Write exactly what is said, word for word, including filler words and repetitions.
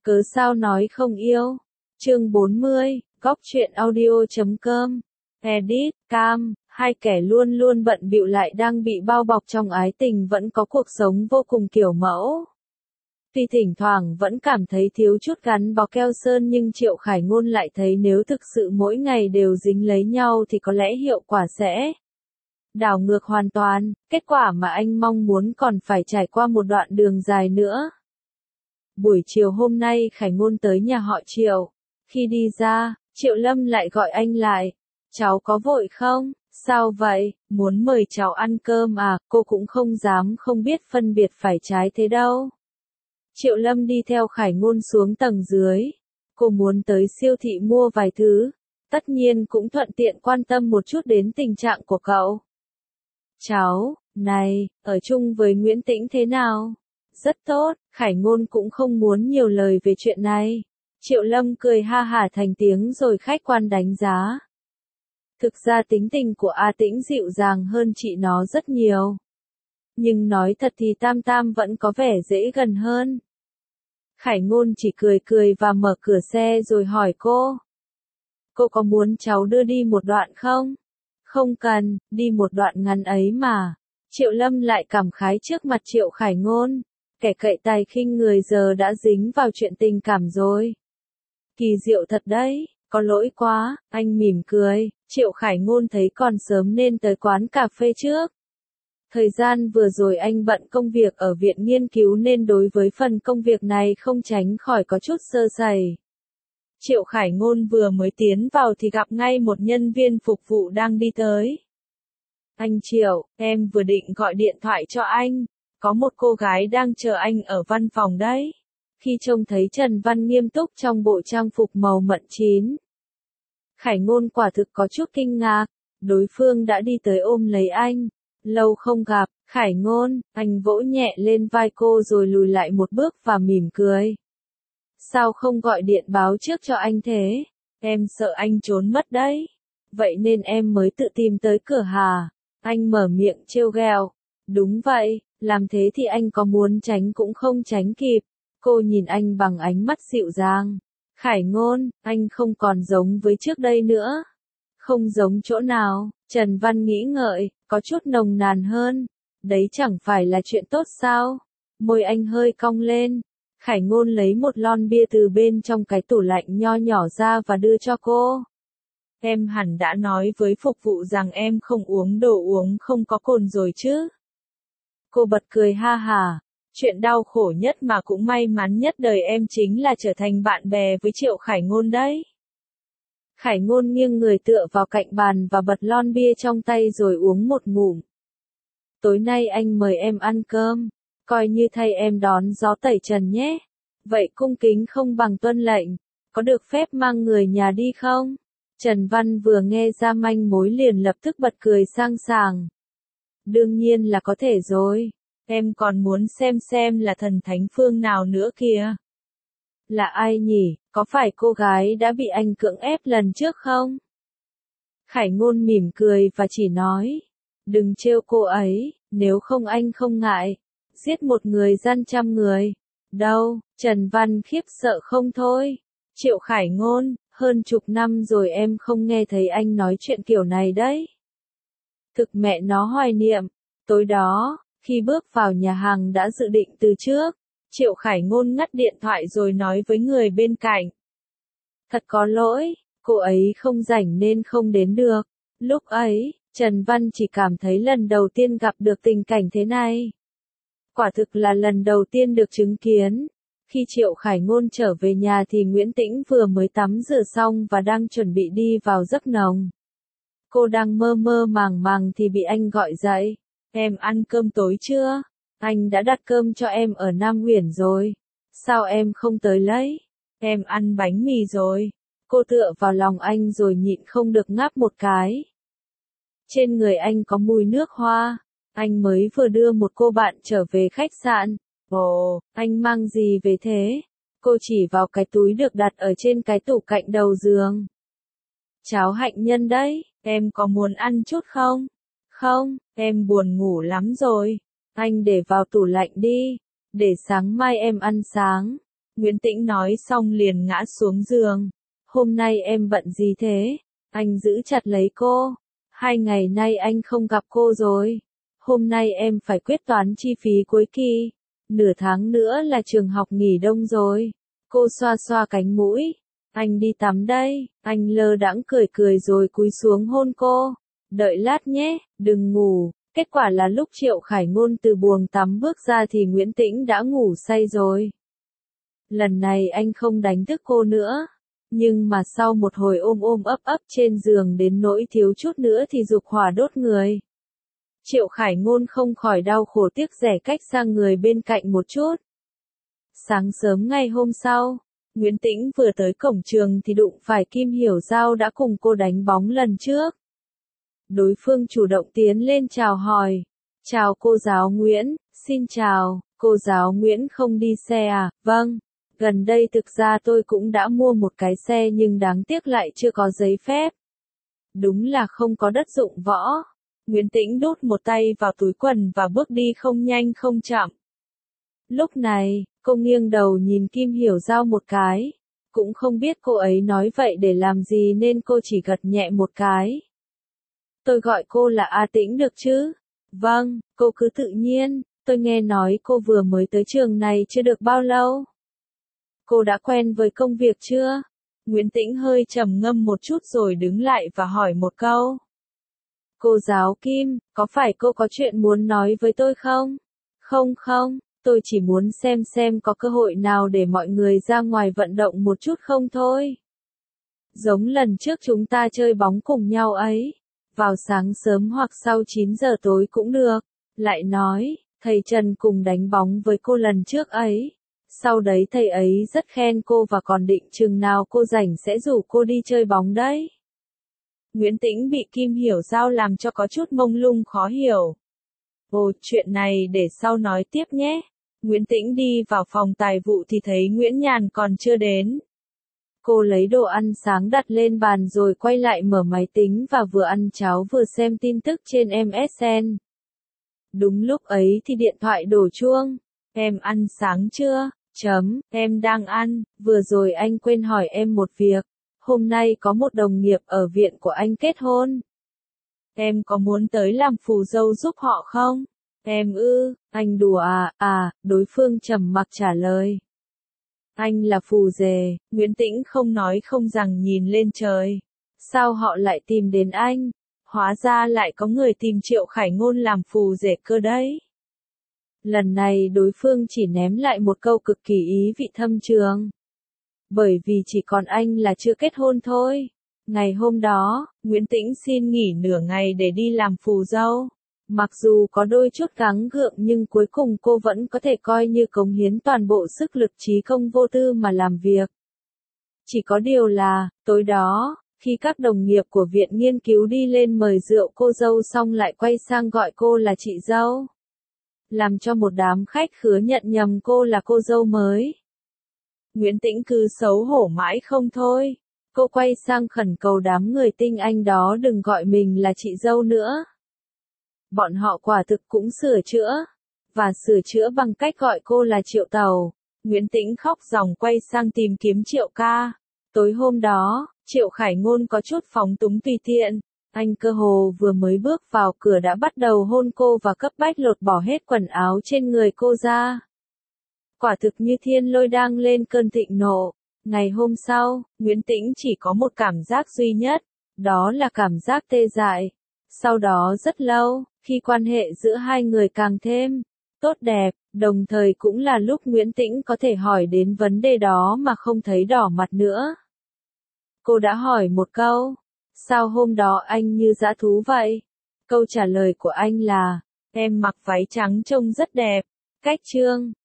Cớ sao nói không yêu? Chương bốn mươi, góc truyện audio chấm com. Edit, Cam, hai kẻ luôn luôn bận bịu lại đang bị bao bọc trong ái tình vẫn có cuộc sống vô cùng kiểu mẫu. Tuy thỉnh thoảng vẫn cảm thấy thiếu chút gắn bó keo sơn nhưng Triệu Khải Ngôn lại thấy nếu thực sự mỗi ngày đều dính lấy nhau thì có lẽ hiệu quả sẽ đảo ngược hoàn toàn, kết quả mà anh mong muốn còn phải trải qua một đoạn đường dài nữa. Buổi chiều hôm nay Khải Ngôn tới nhà họ Triệu. Khi đi ra, Triệu Lâm lại gọi anh lại. Cháu có vội không? Sao vậy? Muốn mời cháu ăn cơm à? Cô cũng không dám không biết phân biệt phải trái thế đâu. Triệu Lâm đi theo Khải Ngôn xuống tầng dưới. Cô muốn tới siêu thị mua vài thứ. Tất nhiên cũng thuận tiện quan tâm một chút đến tình trạng của cậu. Cháu, này, ở chung với Nguyễn Tĩnh thế nào? Rất tốt, Khải Ngôn cũng không muốn nhiều lời về chuyện này. Triệu Lâm cười ha hả thành tiếng rồi khách quan đánh giá. Thực ra tính tình của A Tĩnh dịu dàng hơn chị nó rất nhiều. Nhưng nói thật thì Tam Tam vẫn có vẻ dễ gần hơn. Khải Ngôn chỉ cười cười và mở cửa xe rồi hỏi cô. Cô có muốn cháu đưa đi một đoạn không? Không cần, đi một đoạn ngắn ấy mà. Triệu Lâm lại cảm khái trước mặt Triệu Khải Ngôn. Kẻ cậy tài khinh người giờ đã dính vào chuyện tình cảm rồi. Kỳ diệu thật đấy, có lỗi quá, anh mỉm cười. Triệu Khải Ngôn thấy còn sớm nên tới quán cà phê trước. Thời gian vừa rồi anh bận công việc ở viện nghiên cứu nên đối với phần công việc này không tránh khỏi có chút sơ sẩy. Triệu Khải Ngôn vừa mới tiến vào thì gặp ngay một nhân viên phục vụ đang đi tới. Anh Triệu, em vừa định gọi điện thoại cho anh. Có một cô gái đang chờ anh ở văn phòng đấy. Khi trông thấy Trần Văn nghiêm túc trong bộ trang phục màu mận chín. Khải Ngôn quả thực có chút kinh ngạc. Đối phương đã đi tới ôm lấy anh. Lâu không gặp, Khải Ngôn, anh vỗ nhẹ lên vai cô rồi lùi lại một bước và mỉm cười. Sao không gọi điện báo trước cho anh thế? Em sợ anh trốn mất đấy. Vậy nên em mới tự tìm tới cửa hà. Anh mở miệng trêu ghẹo. Đúng vậy, làm thế thì anh có muốn tránh cũng không tránh kịp. Cô nhìn anh bằng ánh mắt dịu dàng. Khải Ngôn, anh không còn giống với trước đây nữa. Không giống chỗ nào? Trần Văn nghĩ ngợi, có chút nồng nàn hơn. Đấy chẳng phải là chuyện tốt sao? Môi anh hơi cong lên. Khải Ngôn lấy một lon bia từ bên trong cái tủ lạnh nho nhỏ ra và đưa cho cô. Em hẳn đã nói với phục vụ rằng em không uống đồ uống không có cồn rồi chứ? Cô bật cười ha hả. Chuyện đau khổ nhất mà cũng may mắn nhất đời em chính là trở thành bạn bè với Triệu Khải Ngôn đấy. Khải Ngôn nghiêng người tựa vào cạnh bàn và bật lon bia trong tay rồi uống một ngụm. Tối nay anh mời em ăn cơm. Coi như thay em đón gió tẩy trần nhé. Vậy cung kính không bằng tuân lệnh. Có được phép mang người nhà đi không? Trần Văn vừa nghe ra manh mối liền lập tức bật cười sang sảng. Đương nhiên là có thể rồi. Em còn muốn xem xem là thần thánh phương nào nữa kìa. Là ai nhỉ? Có phải cô gái đã bị anh cưỡng ép lần trước không? Khải Ngôn mỉm cười và chỉ nói. Đừng trêu cô ấy, nếu không anh không ngại. Giết một người gian trăm người. Đâu, Trần Văn khiếp sợ không thôi. Triệu Khải Ngôn, hơn chục năm rồi em không nghe thấy anh nói chuyện kiểu này đấy. Thực mẹ nó hoài niệm. Tối đó, khi bước vào nhà hàng đã dự định từ trước, Triệu Khải Ngôn ngắt điện thoại rồi nói với người bên cạnh. Thật có lỗi, cô ấy không rảnh nên không đến được. Lúc ấy, Trần Văn chỉ cảm thấy lần đầu tiên gặp được tình cảnh thế này. Quả thực là lần đầu tiên được chứng kiến. Khi Triệu Khải Ngôn trở về nhà thì Nguyễn Tĩnh vừa mới tắm rửa xong và đang chuẩn bị đi vào giấc nồng. Cô đang mơ mơ màng màng thì bị anh gọi dậy. Em ăn cơm tối chưa? Anh đã đặt cơm cho em ở Nam Huyền rồi. Sao em không tới lấy? Em ăn bánh mì rồi. Cô tựa vào lòng anh rồi nhịn không được ngáp một cái. Trên người anh có mùi nước hoa. Anh mới vừa đưa một cô bạn trở về khách sạn. Ồ, anh mang gì về thế? Cô chỉ vào cái túi được đặt ở trên cái tủ cạnh đầu giường. Cháo hạnh nhân đấy, em có muốn ăn chút không? Không, em buồn ngủ lắm rồi. Anh để vào tủ lạnh đi. Để sáng mai em ăn sáng. Nguyễn Tĩnh nói xong liền ngã xuống giường. Hôm nay em bận gì thế? Anh giữ chặt lấy cô. Hai ngày nay anh không gặp cô rồi. Hôm nay em phải quyết toán chi phí cuối kỳ. Nửa tháng nữa là trường học nghỉ đông rồi. Cô xoa xoa cánh mũi. Anh đi tắm đây. Anh lơ đãng cười cười rồi cúi xuống hôn cô. Đợi lát nhé, đừng ngủ. Kết quả là lúc Triệu Khải Ngôn từ buồng tắm bước ra thì Nguyễn Tĩnh đã ngủ say rồi. Lần này anh không đánh thức cô nữa. Nhưng mà sau một hồi ôm ôm ấp ấp trên giường đến nỗi thiếu chút nữa thì dục hỏa đốt người. Triệu Khải Ngôn không khỏi đau khổ tiếc rẻ cách sang người bên cạnh một chút. Sáng sớm ngày hôm sau, Nguyễn Tĩnh vừa tới cổng trường thì đụng phải Kim Hiểu Giao đã cùng cô đánh bóng lần trước. Đối phương chủ động tiến lên chào hỏi. Chào cô giáo Nguyễn, xin chào, cô giáo Nguyễn không đi xe à? Vâng, gần đây thực ra tôi cũng đã mua một cái xe nhưng đáng tiếc lại chưa có giấy phép. Đúng là không có đất dụng võ. Nguyễn Tĩnh đút một tay vào túi quần và bước đi không nhanh không chậm. Lúc này, cô nghiêng đầu nhìn Kim Hiểu Giao một cái. Cũng không biết cô ấy nói vậy để làm gì nên cô chỉ gật nhẹ một cái. Tôi gọi cô là A Tĩnh được chứ? Vâng, cô cứ tự nhiên, tôi nghe nói cô vừa mới tới trường này chưa được bao lâu. Cô đã quen với công việc chưa? Nguyễn Tĩnh hơi trầm ngâm một chút rồi đứng lại và hỏi một câu. Cô giáo Kim, có phải cô có chuyện muốn nói với tôi không? Không không, tôi chỉ muốn xem xem có cơ hội nào để mọi người ra ngoài vận động một chút không thôi. Giống lần trước chúng ta chơi bóng cùng nhau ấy. Vào sáng sớm hoặc sau chín giờ tối cũng được. Lại nói, thầy Trần cùng đánh bóng với cô lần trước ấy. Sau đấy thầy ấy rất khen cô và còn định chừng nào cô rảnh sẽ rủ cô đi chơi bóng đấy. Nguyễn Tĩnh bị Kim Hiểu Giao làm cho có chút mông lung khó hiểu. Ồ, chuyện này để sau nói tiếp nhé. Nguyễn Tĩnh đi vào phòng tài vụ thì thấy Nguyễn Nhàn còn chưa đến. Cô lấy đồ ăn sáng đặt lên bàn rồi quay lại mở máy tính và vừa ăn cháo vừa xem tin tức trên em ét en. Đúng lúc ấy thì điện thoại đổ chuông. Em ăn sáng chưa? Chấm, em đang ăn, vừa rồi anh quên hỏi em một việc. Hôm nay có một đồng nghiệp ở viện của anh kết hôn. Em có muốn tới làm phù dâu giúp họ không? Em ư, anh đùa à, à, đối phương trầm mặc trả lời. Anh là phù rể, Nguyễn Tĩnh không nói không rằng nhìn lên trời. Sao họ lại tìm đến anh? Hóa ra lại có người tìm Triệu Khải Ngôn làm phù rể cơ đấy. Lần này đối phương chỉ ném lại một câu cực kỳ ý vị thâm trường. Bởi vì chỉ còn anh là chưa kết hôn thôi. Ngày hôm đó, Nguyễn Tĩnh xin nghỉ nửa ngày để đi làm phù dâu. Mặc dù có đôi chút gắng gượng nhưng cuối cùng cô vẫn có thể coi như cống hiến toàn bộ sức lực trí công vô tư mà làm việc. Chỉ có điều là, tối đó, khi các đồng nghiệp của viện nghiên cứu đi lên mời rượu cô dâu xong lại quay sang gọi cô là chị dâu. Làm cho một đám khách khứa nhận nhầm cô là cô dâu mới. Nguyễn Tĩnh cứ xấu hổ mãi không thôi. Cô quay sang khẩn cầu đám người tinh anh đó đừng gọi mình là chị dâu nữa. Bọn họ quả thực cũng sửa chữa. Và sửa chữa bằng cách gọi cô là Triệu Tàu. Nguyễn Tĩnh khóc ròng quay sang tìm kiếm Triệu ca. Tối hôm đó, Triệu Khải Ngôn có chút phóng túng tùy tiện. Anh cơ hồ vừa mới bước vào cửa đã bắt đầu hôn cô và cấp bách lột bỏ hết quần áo trên người cô ra. Quả thực như thiên lôi đang lên cơn thịnh nộ. Ngày hôm sau, Nguyễn Tĩnh chỉ có một cảm giác duy nhất. Đó là cảm giác tê dại. Sau đó rất lâu, khi quan hệ giữa hai người càng thêm tốt đẹp, đồng thời cũng là lúc Nguyễn Tĩnh có thể hỏi đến vấn đề đó mà không thấy đỏ mặt nữa. Cô đã hỏi một câu, sao hôm đó anh như dã thú vậy? Câu trả lời của anh là, em mặc váy trắng trông rất đẹp. Cách chương